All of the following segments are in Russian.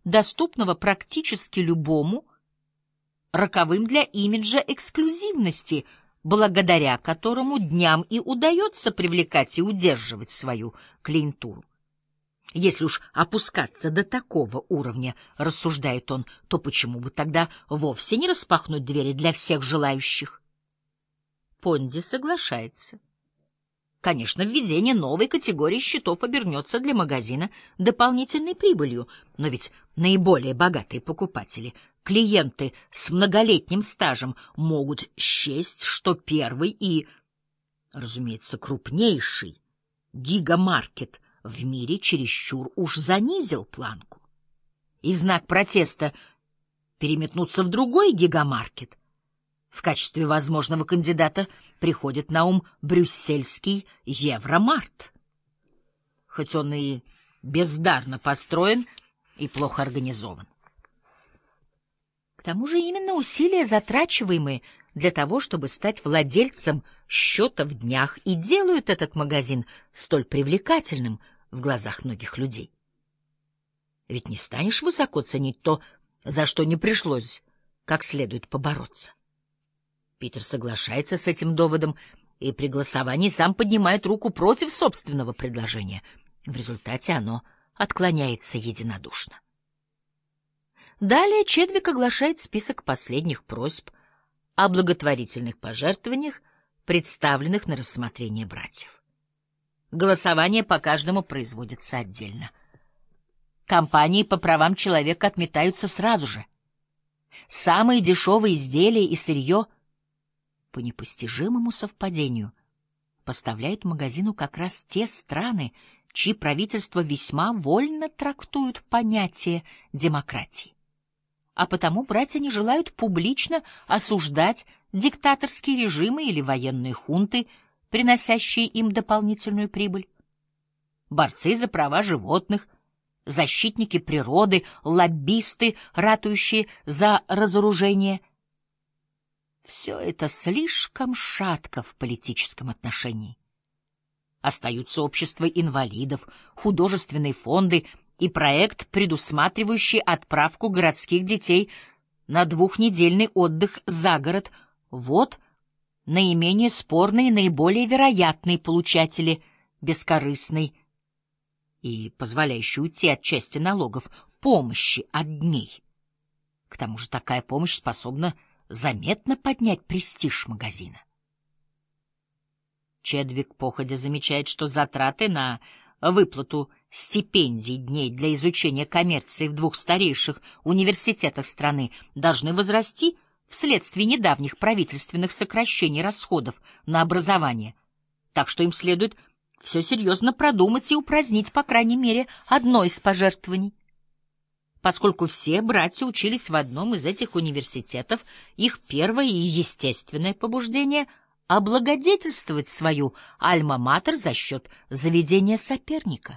доступного практически любому, роковым для имиджа эксклюзивности, благодаря которому дням и удается привлекать и удерживать свою клиентуру. Если уж опускаться до такого уровня, рассуждает он, то почему бы тогда вовсе не распахнуть двери для всех желающих? Понди соглашается. Конечно, введение новой категории счетов обернется для магазина дополнительной прибылью, но ведь наиболее богатые покупатели, клиенты с многолетним стажем, могут счесть, что первый и, разумеется, крупнейший гигамаркет в мире чересчур уж занизил планку. И в знак протеста переметнуться в другой гигамаркет. В качестве возможного кандидата приходит на ум брюссельский Евромарт. Хоть он и бездарно построен и плохо организован. К тому же именно усилия, затрачиваемые для того, чтобы стать владельцем счета в днях, и делают этот магазин столь привлекательным в глазах многих людей. Ведь не станешь высоко ценить то, за что не пришлось как следует побороться. Питер соглашается с этим доводом и при голосовании сам поднимает руку против собственного предложения. В результате оно отклоняется единодушно. Далее Чедвик оглашает список последних просьб о благотворительных пожертвованиях, представленных на рассмотрение братьев. Голосование по каждому производится отдельно. Кампании по правам человека отметаются сразу же. Самые дешевые изделия и сырье, по непостижимому совпадению, поставляют магазину как раз те страны, чьи правительства весьма вольно трактуют понятие демократии. А потому братья не желают публично осуждать диктаторские режимы или военные хунты, приносящие им дополнительную прибыль. Борцы за права животных, защитники природы, лоббисты, ратующие за разоружение — все это слишком шатко в политическом отношении. Остаются общества инвалидов, художественные фонды и проект, предусматривающий отправку городских детей на двухнедельный отдых за город. Вот наименее спорные и наиболее вероятные получатели бескорыстной и позволяющей уйти от части налогов помощи от дней. К тому же такая помощь способна заметно поднять престиж магазина. Чедвик походя замечает, что затраты на выплату стипендий дней для изучения коммерции в двух старейших университетах страны должны возрасти вследствие недавних правительственных сокращений расходов на образование, так что им следует все серьезно продумать и упразднить, по крайней мере, одно из пожертвований. Поскольку все братья учились в одном из этих университетов, их первое и естественное побуждение — облагодетельствовать свою альма-матер за счет заведения соперника.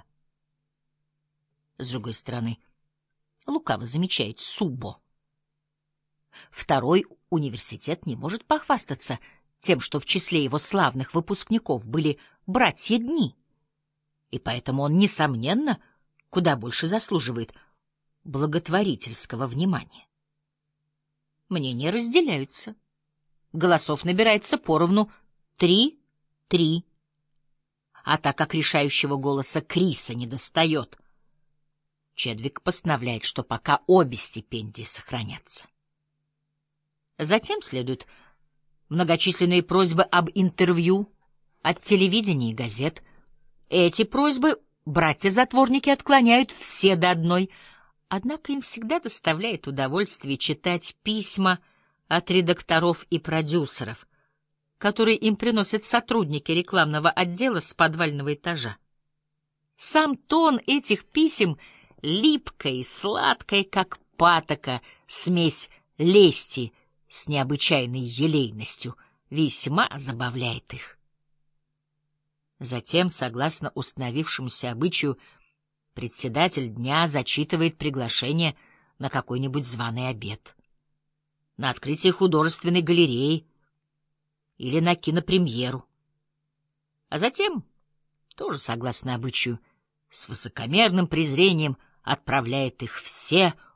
С другой стороны, лукаво замечает Суббо, второй университет не может похвастаться тем, что в числе его славных выпускников были братья Дни, и поэтому он, несомненно, куда больше заслуживает благотворительского внимания. Мнения разделяются. Голосов набирается поровну 3-3. А так как решающего голоса Криса недостает, Чедвик постановляет, что пока обе стипендии сохранятся. Затем следуют многочисленные просьбы об интервью от телевидения и газет. Эти просьбы братья-затворники отклоняют все до одной. Однако им всегда доставляет удовольствие читать письма от редакторов и продюсеров, которые им приносят сотрудники рекламного отдела с подвального этажа. Сам тон этих писем липкая и сладкая, как патока, смесь лести с необычайной елейностью, весьма забавляет их. Затем, согласно установившемуся обычаю, председатель дня зачитывает приглашение на какой-нибудь званый обед, на открытие художественной галереи или на кинопремьеру. А затем, тоже согласно обычаю, с высокомерным презрением отправляет их все